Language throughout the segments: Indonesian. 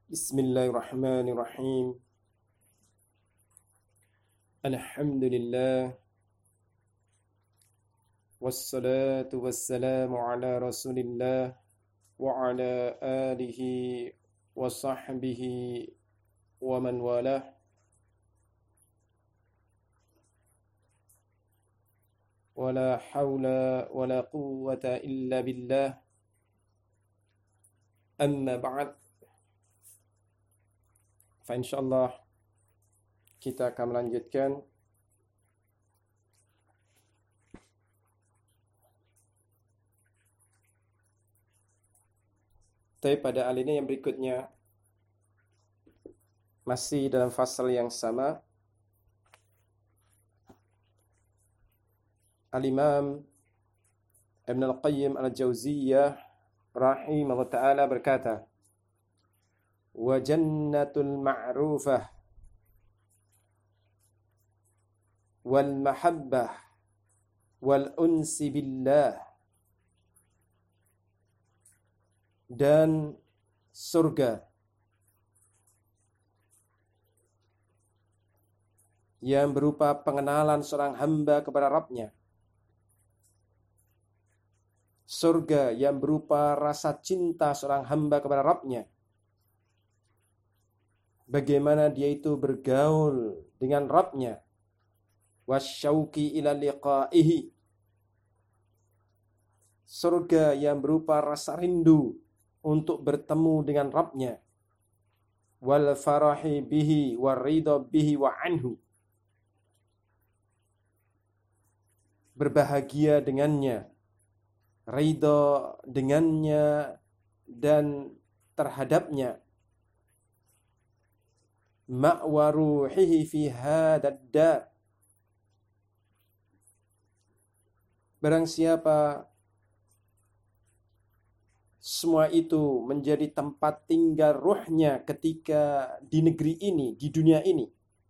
Bismillahirrahmanirrahim. Alhamdulillah. Wassalatu wassalamu ala rasulillah wa ala alihi wa sahbihi wa man walah. Wala hawla wala quwwata illa billah. Amma ba'd. Fa insyaallah kita akan melanjutkan tapi pada alinea yang berikutnya masih dalam fasal yang sama. Al-Imam Ibn Al-Qayyim Al-Jauziyah rahimahullah ta'ala berkata, wa jannatul ma'rufah wal mahabbah wal unsi billah, dan surga yang berupa pengenalan seorang hamba kepada Rabb-Nya, surga yang berupa rasa cinta seorang hamba kepada Rabb-Nya, bagaimana dia itu bergaul dengan Rabb-Nya, wasyauqi ila liqa'ihi, surga yang berupa rasa rindu untuk bertemu dengan Rabb-Nya, wal farahi bihi war ridha bihi wa anhu, berbahagia dengannya, ridha dengannya dan terhadapnya, ma'wa ruhihi fi hadad dar. Barang siapa semua itu menjadi tempat tinggal ruhnya ketika di negeri ini, di dunia ini.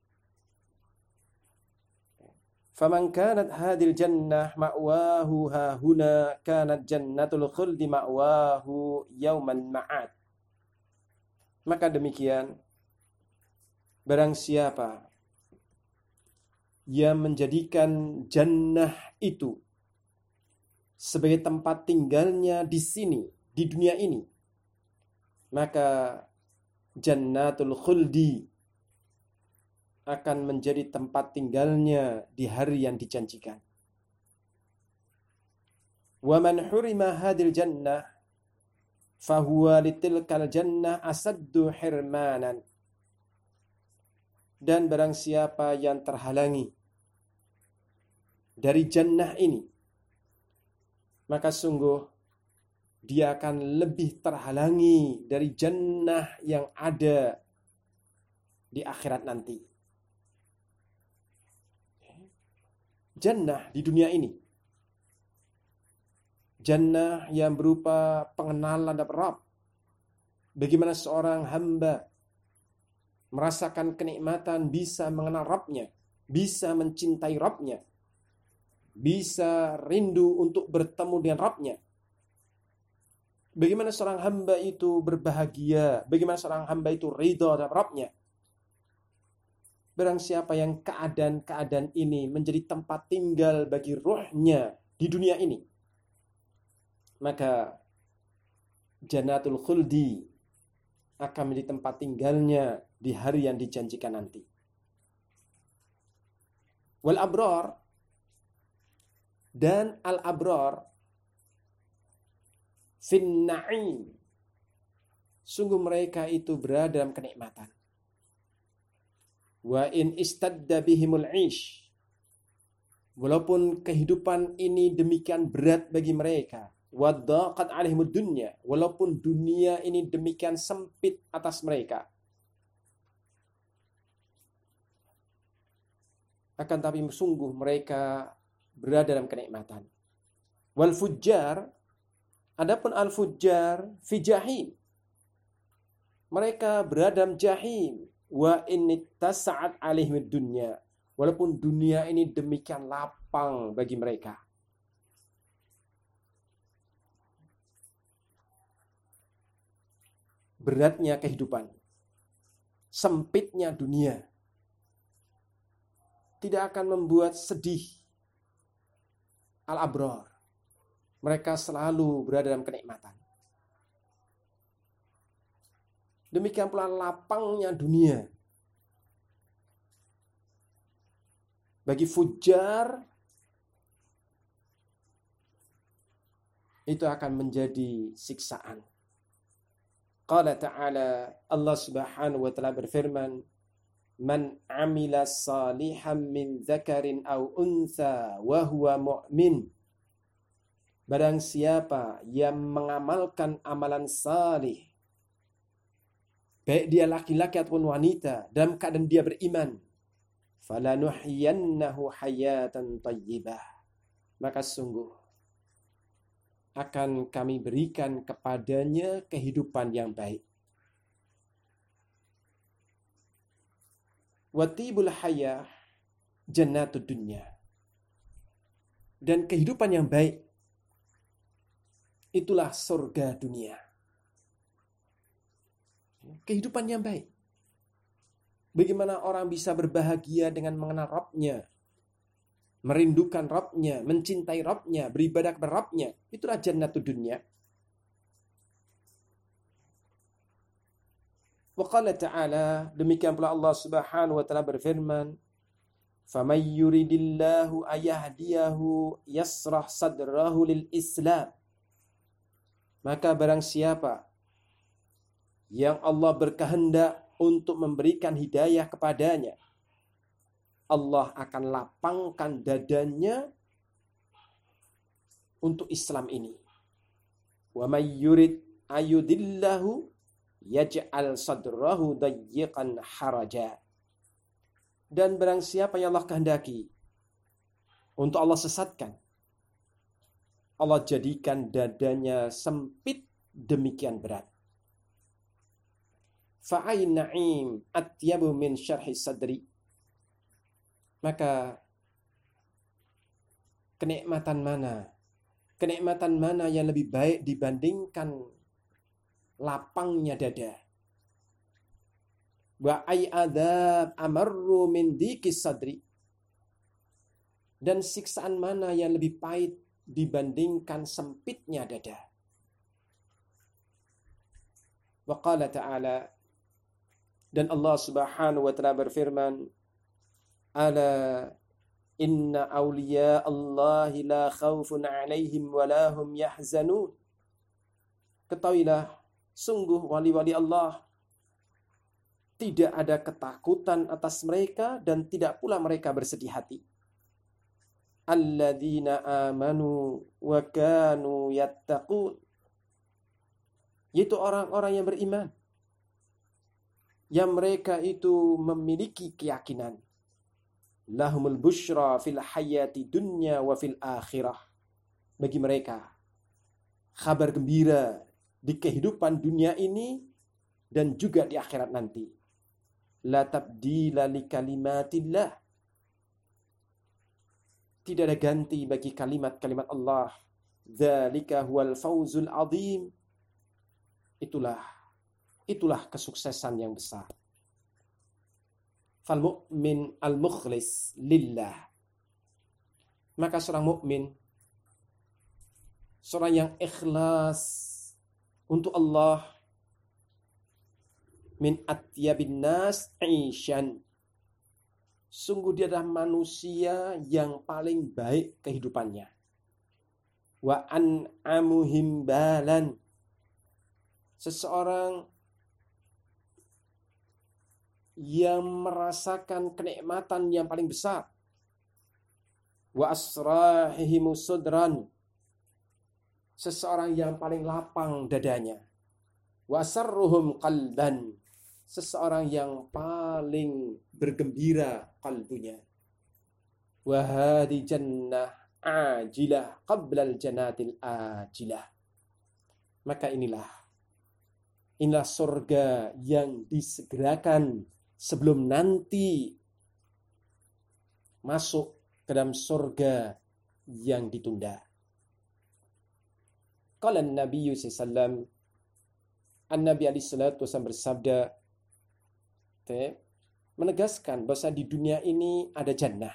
Faman kanat hadil jannah ma'wahu hahuna kanat jannatul khuldi ma'wahu yauman ma'ad. Maka demikian, barang siapa yang menjadikan jannah itu sebagai tempat tinggalnya di sini, di dunia ini, maka jannatul khuldi akan menjadi tempat tinggalnya di hari yang dijanjikan. Wa man hurima hadil jannah fahuwa litilkal jannah asaddu hirmanan. Dan barang siapa yang terhalangi dari jannah ini, maka sungguh dia akan lebih terhalangi dari jannah yang ada di akhirat nanti. Jannah di dunia ini, jannah yang berupa pengenalan terhadap Rabb. Bagaimana seorang hamba merasakan kenikmatan bisa mengenal Rabb-Nya, bisa mencintai Rabb-Nya, bisa rindu untuk bertemu dengan Rabb-Nya. Bagaimana seorang hamba itu berbahagia, bagaimana seorang hamba itu ridha terhadap Rabb-Nya. Barang siapa yang keadaan-keadaan ini menjadi tempat tinggal bagi ruhnya di dunia ini, maka jannatul khuldi akan menjadi tempat tinggalnya di hari yang dijanjikan nanti. Wal abrar, dan al-abrar fin na'im, sungguh mereka itu berada dalam kenikmatan. Wa in istadda bihimul ish, walaupun kehidupan ini demikian berat bagi mereka, wa daqat alaihimud dunya, walaupun dunia ini demikian sempit atas mereka, akan tapi sungguh mereka berada dalam kenikmatan. Wal fujjar, adapun al fujjar fi jahim, mereka berada dalam jahim. Wa in tasa'at alaihimid dunya, walaupun dunia ini demikian lapang bagi mereka. Beratnya kehidupan. sempitnya dunia tidak akan membuat sedih al-abrar. Mereka selalu berada dalam kenikmatan. Demikian pula lapangnya dunia bagi fujar itu akan menjadi siksaan. Qala ta'ala, Allah Subhanahu wa ta'ala berfirman, "Man 'amila salihan min dzakarin aw untha wa huwa mu'min." Barang siapa yang mengamalkan amalan salih, baik dia laki-laki ataupun wanita, dalam keadaan dia beriman, falanuhyiyannahu hayatan thayyibah, maka sungguh akan kami berikan kepadanya kehidupan yang baik. Watibul hayah jannatud dunya. Dan kehidupan yang baik itulah surga dunia. Kehidupan yang baik. Bagaimana orang bisa berbahagia dengan mengenal Rabb-Nya, merindukan Rabb-Nya, mencintai Rabb-Nya, beribadah kepada Rabb-Nya. Itulah jannatud dunya. Wa qala ta'ala, demikian pula Allah Subhanahu wa ta'ala berfirman, "Faman yuridillahu ayahdiyahu yasrah sadrahu lil Islam." Maka barang siapa yang Allah berkehendak untuk memberikan hidayah kepadanya, Allah akan lapangkan dadanya untuk Islam ini. Wa may yurid ayudillahu yaj'al sadrahu dayyiqan haraja. Dan barang siapa yang Allah kehendaki untuk Allah sesatkan, Allah jadikan dadanya sempit demikian berat. Fa'ain na'im atyabu min syarhi sadri. Maka kenikmatan mana yang lebih baik dibandingkan lapangnya dada. Wa ay adzab amarru min dikis sadri. Dan siksaan mana yang lebih pahit dibandingkan sempitnya dada. Wa qala ta'ala, dan Allah Subhanahu wa ta'ala berfirman, "Ala inna awliya Allahi la khawfun 'alaihim wa la hum yahzanun." Ketahuilah, sungguh wali-wali Allah tidak ada ketakutan atas mereka dan tidak pula mereka bersedih hati. Alladzina amanu wa kanu yattaqun. Yaitu orang-orang yang beriman, yang mereka itu memiliki keyakinan. Lahumul busyra fil hayati dunya wa fil akhirah. Bagi mereka kabar gembira di kehidupan dunia ini dan juga di akhirat nanti. La tabdila li kalimatillah. Tidak ada ganti bagi kalimat-kalimat Allah. Dzalika huwal fawzul azim. Itulah kesuksesan yang besar. Fal mu'min al-mukhlis lillah. Maka seorang mukmin, seorang yang ikhlas untuk Allah, min atyabin nas aishan. Sungguh dia adalah manusia yang paling baik kehidupannya. Wa an'amuhim balan. Seseorang yang merasakan kenikmatan yang paling besar. Wa asrahihimu sudran. Seseorang yang paling lapang dadanya. Wa sarruhum qalban. Seseorang yang paling bergembira kalbunya. Wa hadi jannah ajilah qabla al-janatil ajilah. Maka inilah surga yang disegerakan sebelum nanti masuk ke dalam surga yang ditunda. Qala Nabi sallallahu alaihi wasallam, An-Nabi alaihi salatu wasallam bersabda, menegaskan bahwa di dunia ini ada jannah.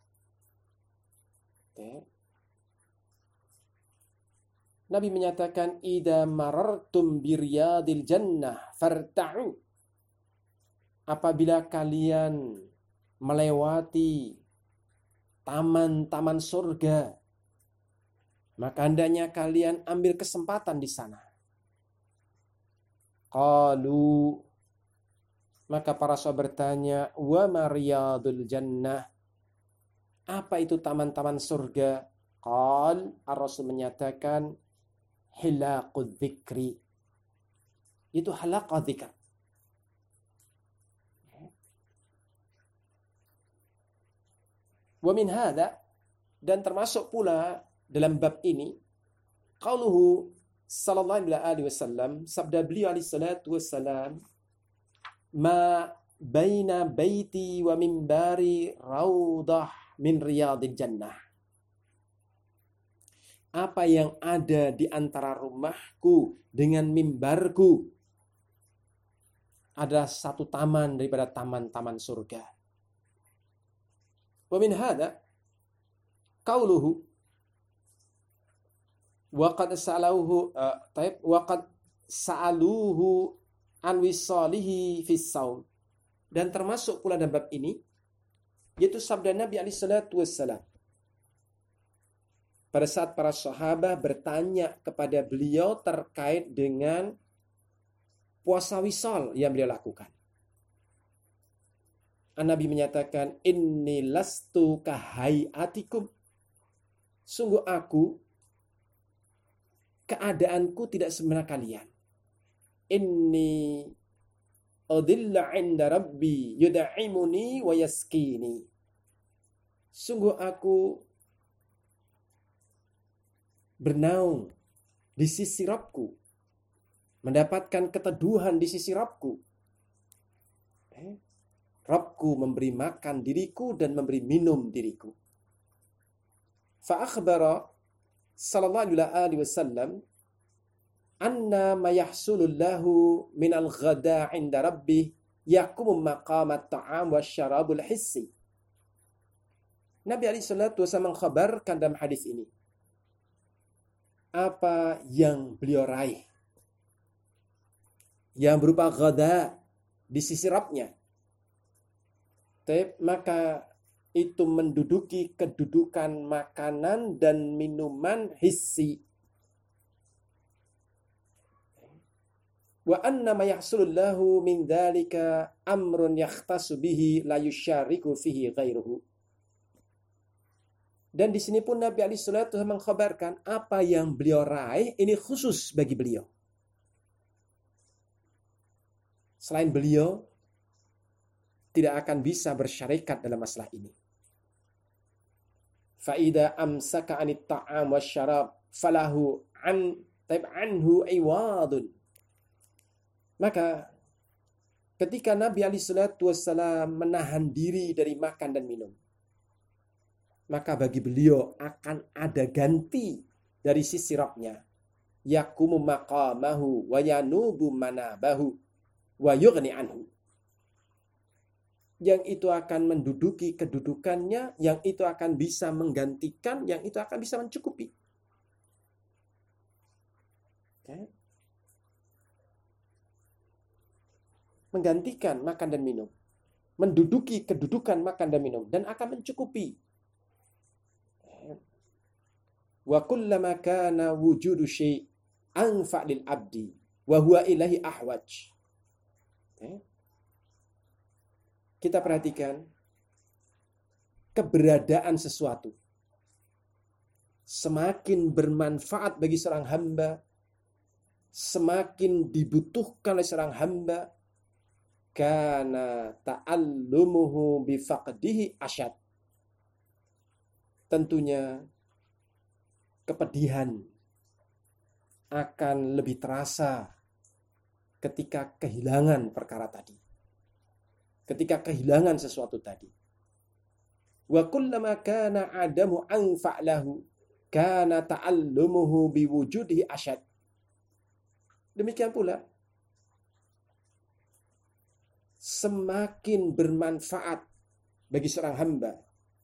Nabi menyatakan, idza marartum biryadil jannah farta'u. Apabila kalian melewati taman-taman surga, maka hendaknya kalian ambil kesempatan di sana. Qalu, maka para sahabat bertanya, wa mariyadul jannah, apa itu taman-taman surga? Qal, Ar-Rasul menyatakan, hilaqud dzikri, itu halaqah dzikr. Wa min hadza, dan termasuk pula dalam bab ini, qauluhu sallallahu alaihi wasallam, sabda beliau alaihi salatu wassalam, ma baina baiti wa mimbari raudah min riyadil jannah. Apa yang ada di antara rumahku dengan mimbarku adalah satu taman daripada taman-taman surga. Wa min hadza qauluhu wa qad sa'aluhu an wisalihi fis saum. Dan termasuk pula dalam bab ini yaitu sabda Nabi alaihi salatu wassalam pada saat para sahabat bertanya kepada beliau terkait dengan puasa wisal yang beliau lakukan. Nabi menyatakan, inni lastu kahayatikum. Sungguh aku, keadaanku tidak sebenarnya kalian. Inni udilla inda rabbi yuda'imuni wa yaskini. Sungguh aku bernaung di sisi Rabbku, mendapatkan keteduhan di sisi Rabbku. Rabbku memberi makan diriku dan memberi minum diriku. Fa akhbara sallallahu alaihi wasallam anna ma yahsulu lahu min al-ghada 'inda rabbih yaqumu maqam at-ta'am wasyarabul hissi. Nabi alaihi salatu wasallam mengkhabarkan dalam hadis ini apa yang beliau raih yang berupa ghada di sisi Rabbnya, maka itu menduduki kedudukan makanan dan minuman hissi. Wa anna ma yahsulu lahu min dzalika amrun yakhtassu bihi la yusyariku fihi ghairuhu. Dan di sini pun Nabi alaihi salatu wasallam mengkhabarkan apa yang beliau raih ini khusus bagi beliau. Selain beliau tidak akan bisa bersyarikat dalam masalah ini. Fa idza amsaka 'anit ta'am wasyarab falahu anhu iwadun. Maka ketika Nabi alaihi salatu wasallam menahan diri dari makan dan minum, maka bagi beliau akan ada ganti dari sisi Rabbnya. Yakumu maqamahu wa yanubu manabahu wa yughni anhu. Yang itu akan menduduki kedudukannya, yang itu akan bisa menggantikan, yang itu akan bisa mencukupi. Okay. Menggantikan makan dan minum. Menduduki kedudukan makan dan minum. Dan akan mencukupi. Wa kullama kana wujudu syai' anfa' lil abdi wa huwa ilahi ahwaj. Kita perhatikan keberadaan sesuatu semakin bermanfaat bagi seorang hamba, semakin dibutuhkan oleh seorang hamba, kana ta'allumuhu bifaqdihi asyad. Tentunya kepedihan akan lebih terasa ketika kehilangan perkara tadi. Ketika kehilangan sesuatu tadi. Wa kullama kana adamu anfa' lahu kana ta'allumuhu biwujudihi asyad. Demikian pula semakin bermanfaat bagi seorang hamba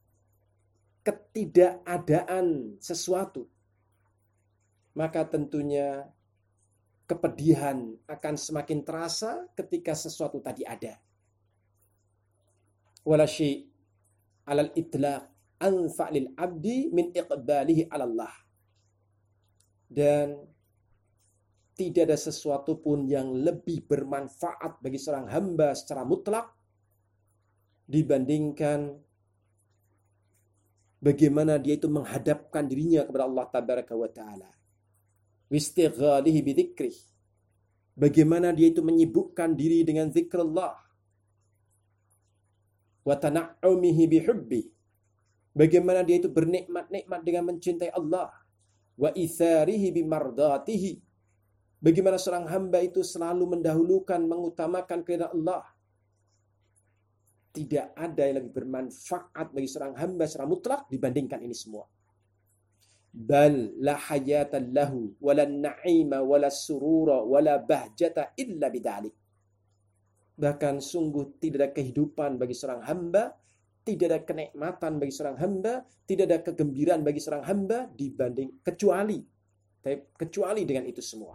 ketidakadaan sesuatu, maka tentunya kepedihan akan semakin terasa ketika sesuatu tadi ada. Wala syai' 'alal itlaq anfa' lil 'abdi min iqbalihi 'ala Allah. Dan tidak ada sesuatu pun yang lebih bermanfaat bagi seorang hamba secara mutlak dibandingkan bagaimana dia itu menghadapkan dirinya kepada Allah Tabaraka wa Ta'ala. Wistighalihi bidzikrih. Bagaimana dia itu menyibukkan diri dengan zikrullah. Wa tana'umihi bihubbi. Bagaimana dia itu bernikmat-nikmat dengan mencintai Allah. Wa itharihi bimardatihi. Bagaimana seorang hamba itu selalu mendahulukan, mengutamakan keridhaan Allah. Tidak ada yang lebih bermanfaat bagi seorang hamba secara mutlak dibandingkan ini semua. Bal la hayatan lahu wala na'ima wala surura wala bahjata illa bidalik. Bahkan sungguh tidak ada kehidupan bagi seorang hamba, tidak ada kenikmatan bagi seorang hamba, tidak ada kegembiraan bagi seorang hamba dibanding kecuali dengan itu semua.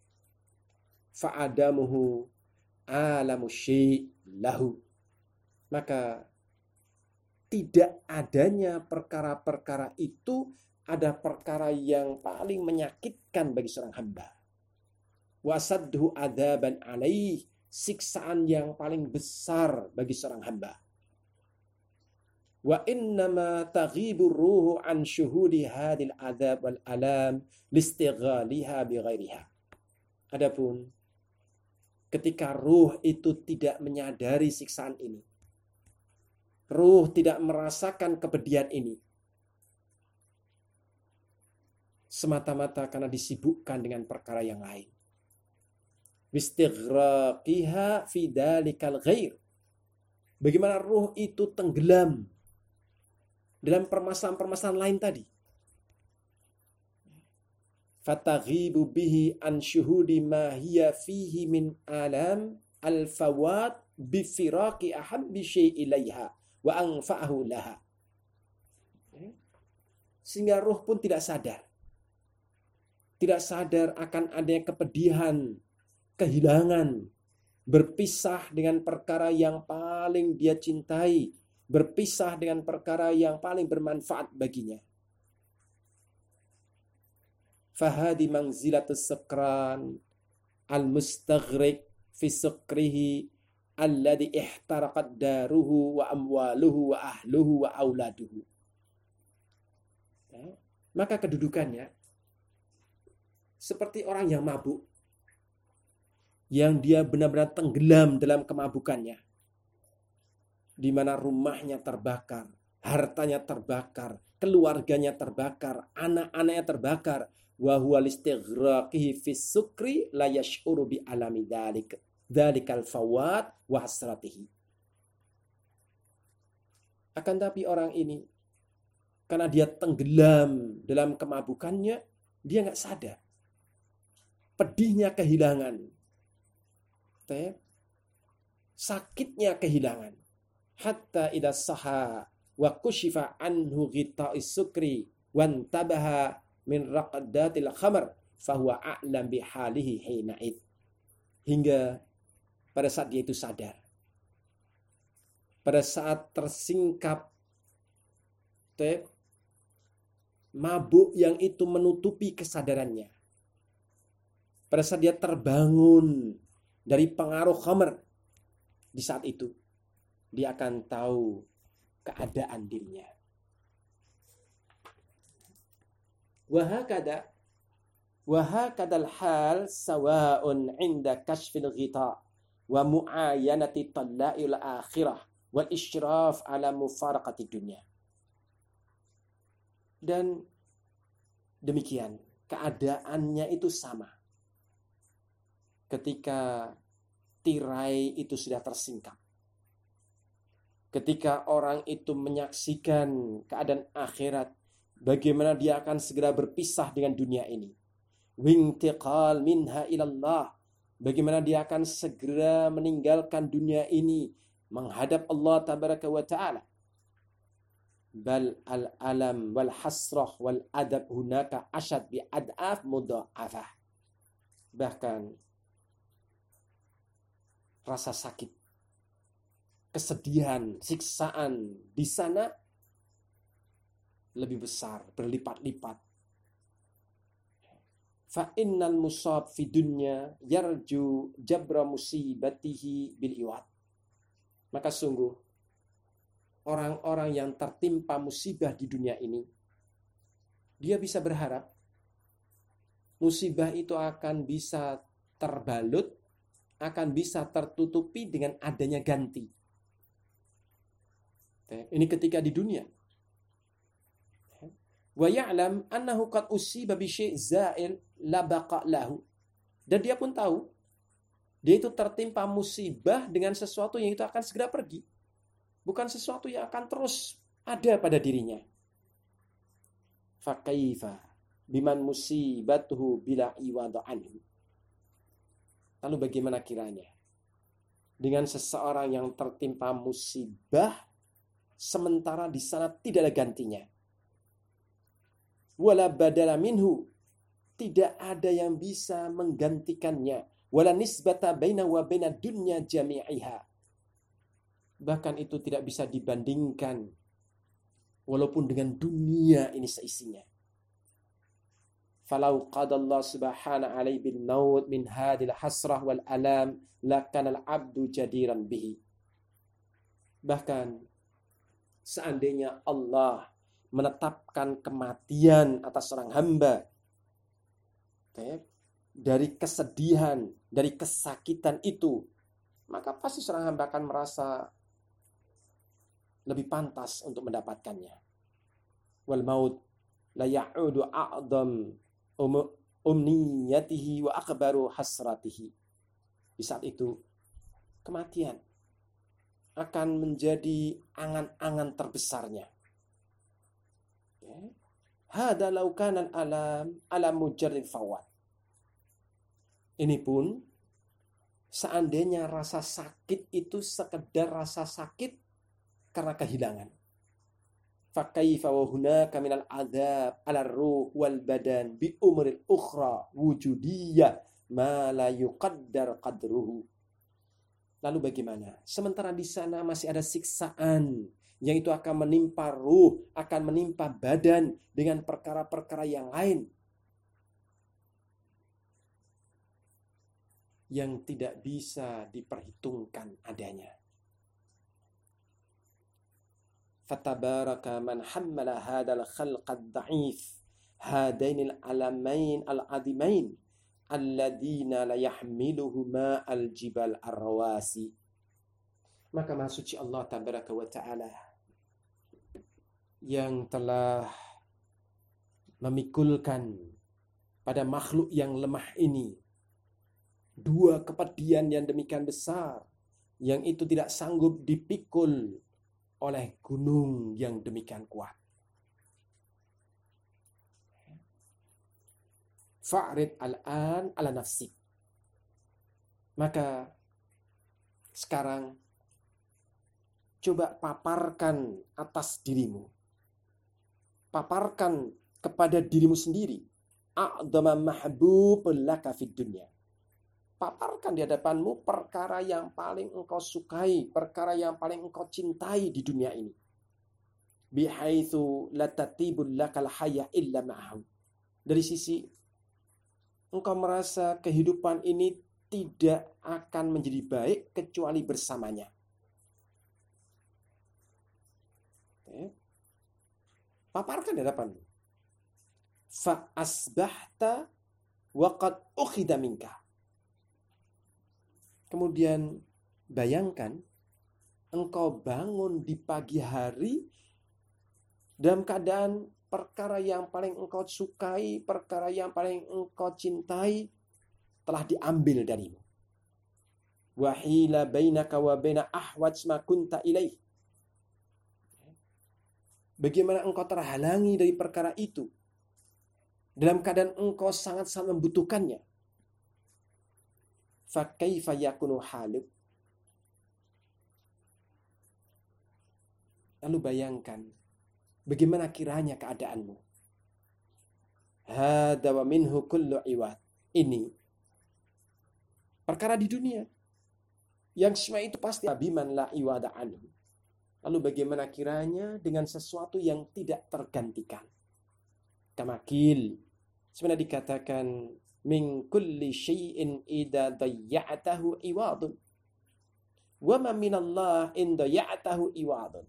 Fa'adamuhu alamu syai' lahu. Maka tidak adanya perkara-perkara itu ada perkara yang paling menyakitkan bagi seorang hamba. Wasadhu adzaban alaih, siksaan yang paling besar bagi seorang hamba. Wa innama taghibu ruhu an syuhudi hadil adzab wal alam listighaliha bighairiha. Adapun ketika ruh itu tidak menyadari siksaan ini, ruh tidak merasakan kepedihan ini, semata-mata karena disibukkan dengan perkara yang lain. Wistighraqiha fi dalikal ghair. Bagaimana ruh itu tenggelam dalam permasalahan-permasalahan lain tadi. Fataghibu bihi an syuhudi ma hiya fihi min alam al-fawat bi firaqi ahabbi syai' ilaiha wa anfa'ahu laha. Sehingga ruh pun tidak sadar akan adanya kepedihan, kehilangan, berpisah dengan perkara yang paling dia cintai, berpisah dengan perkara yang paling bermanfaat baginya. Fahadi manzilatus sakran al-mustaghriq fi sukrihi alladhi ihtaraqat daruhu wa amwaluhu wa ahluhu wa auladuhu. Maka kedudukannya seperti orang yang mabuk, yang dia benar-benar tenggelam dalam kemabukannya, di mana rumahnya terbakar, hartanya terbakar, keluarganya terbakar, anak-anaknya terbakar, wa huwa listighraqihi fi sukri la yash'uru bi alami dzalikal fawat wa hasratihi. Akan tapi orang ini karena dia tenggelam dalam kemabukannya, dia enggak sadar pedihnya kehilangan, sakitnya kehilangan. Hatta idza saha wa kushifa anhu ghita'is sukri wan tabaha min raqadatil khamar fahuwa a'lam bihalihi hina'id. Hingga pada saat dia itu sadar, pada saat tersingkap mabuk yang itu menutupi kesadarannya, pada saat dia terbangun dari pengaruh khamr, di saat itu dia akan tahu keadaan dirinya. Wahakadal hal sawa'un inda kashfil ghita wa mu'ayanati talla'il akhirah wal isyraf ala mufaraqati dunya. Dan demikian keadaannya itu sama ketika tirai itu sudah tersingkap. Ketika orang itu menyaksikan keadaan akhirat, bagaimana dia akan segera berpisah dengan dunia ini. Wintiqal minha ilallah, Bagaimana dia akan segera meninggalkan dunia ini menghadap Allah tabaraka wa ta'ala. Bal al-alam wal hasrah wal adab hunaka asyad bi ad'af mudha'afah. Bahkan rasa sakit, kesedihan, siksaan di sana lebih besar, berlipat-lipat. Fa innal musab fi dunya yarju jabra musibatihi bil iwad. Maka sungguh orang-orang yang tertimpa musibah di dunia ini, dia bisa berharap musibah itu akan bisa terbalut, akan bisa tertutupi dengan adanya ganti. Ini ketika di dunia. Wa ya'lam annahu qad usiba bi syai' za'il la baqa lahu. Dan dia pun tahu dia itu tertimpa musibah dengan sesuatu yang itu akan segera pergi. Bukan sesuatu yang akan terus ada pada dirinya. Fa kaifa biman musibatuhu bila iwada anhu. Lalu bagaimana kiranya dengan seseorang yang tertimpa musibah sementara di sana tidak ada gantinya. Wala badala minhu, tidak ada yang bisa menggantikannya. Wala nisbata baina wa baina dunya jami'iha, bahkan itu tidak bisa dibandingkan walaupun dengan dunia ini seisinya. Falau qadallahu subhanahu alaihi bin naud min hadil hasrah wal alam lakana al-abdu jadiran bihi. Bahkan seandainya Allah menetapkan kematian atas seorang hamba dari kesedihan, dari kesakitan itu, maka pasti seorang hamba akan merasa lebih pantas untuk mendapatkannya. Wal maut la ya'udu a'dam umniyatihi wa akbaru hasratihi. Di saat itu kematian akan menjadi angan-angan terbesarnya. Hada law kana alam mujarrid fawat. Ini pun seandainya rasa sakit itu sekedar rasa sakit karena kehilangan. Fa kaifa wa hunaka minal adzab 'ala ruh wal badan bi umril ukhra wujudiyah ma la yuqaddar qadruhu. Lalu bagaimana? Sementara di sana masih ada siksaan yang itu akan menimpa ruh, akan menimpa badan dengan perkara-perkara yang lain yang tidak bisa diperhitungkan adanya. Fatabaraka man hammala hadal khalqad da'if hadainil alamain al-adimain alladina la yahmiluhuma al-jibal ar-rawasi. Maka Maha Suci Allah tabaraka wa ta'ala yang telah memikulkan pada makhluk yang lemah ini dua kepedihan yang demikian besar yang itu tidak sanggup dipikul oleh gunung yang demikian kuat. Fa'rid al-an ala nafsik. Maka sekarang coba paparkan atas dirimu. Paparkan kepada dirimu sendiri. A'dama mahbub laka fid dunya. Paparkan di hadapanmu perkara yang paling engkau sukai, perkara yang paling engkau cintai di dunia ini. Bihaitsu la tatibul lakal hayya illa ma'ahu. Dari sisi engkau merasa kehidupan ini tidak akan menjadi baik kecuali bersamanya. Paparkan di hadapanmu. Fa asbahta wa qad ukhida minka. Kemudian bayangkan engkau bangun di pagi hari dalam keadaan perkara yang paling engkau sukai, perkara yang paling engkau cintai telah diambil darimu. Wahila bainaka wa baina ahwaj ma kunta ilaih. Bagaimana engkau terhalangi dari perkara itu dalam keadaan engkau sangat-sangat membutuhkannya. fa kaifa yakunu haluk. Lalu bayangkan, bagaimana kiranya keadaanmu. Hada wa minhu kullu iwad. Ini perkara di dunia. Yang semua itu pasti abiman la iwada anhu. Lalu bagaimana kiranya dengan sesuatu yang tidak tergantikan. Kamakil. Sebenarnya dikatakan min kulli syai'in idza dayya'tahu iwadun. Wa ma minallah in dayya'tahu iwadun.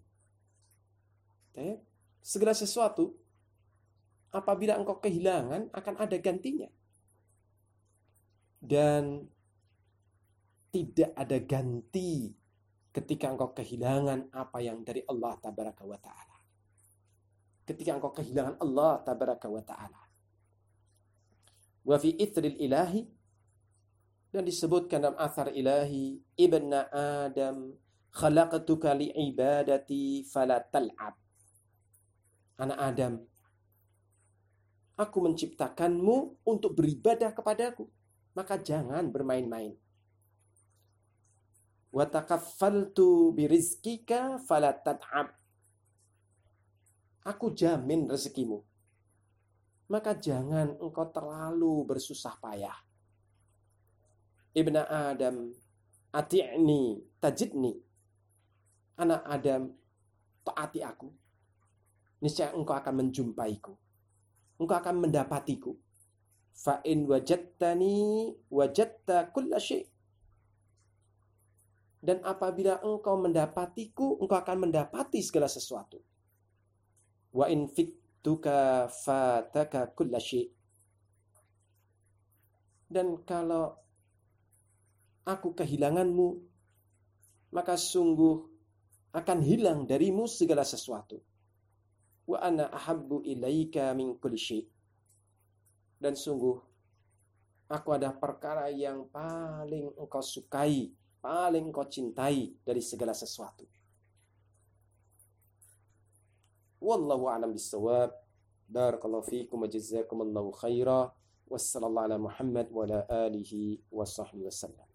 Segala sesuatu apabila engkau kehilangan akan ada gantinya. Dan tidak ada ganti ketika engkau kehilangan apa yang dari Allah tabaraka wa ta'ala. Ketika engkau kehilangan Allah tabaraka wa ta'ala. Wa fi ithril ilahi, dan disebutkan dalam athar ilahi, ibna Adam khalaqtuka li'ibadati fala tal'ab. Anak Adam, aku menciptakanmu untuk beribadah kepadaku, maka jangan bermain-main. Wa takaffaltu birizkika fala tat'ab. Aku jamin rezekimu, maka jangan engkau terlalu bersusah payah. Ibna Adam, ati'ni tajidni. Anak Adam, taati aku. Niscaya engkau akan menjumpaiku. Engkau akan mendapatiku. Fa in wajadtani wajadta kulla syai'. Dan apabila engkau mendapatiku, engkau akan mendapati segala sesuatu. Wa in fittuka fataka kulla syai'. Dan kalau aku kehilanganmu, maka sungguh akan hilang darimu segala sesuatu. Wa ana ahabbu ilaika min kulli syai'. Dan sungguh aku ada perkara yang paling engkau sukai, paling engkau cintai dari segala sesuatu. Wallahu a'lam bissawab. Barakallahu fiikum wa jazakumullahu khaira. Wassallallahu ala Muhammad wa ala alihi wa sahbihi wasallam.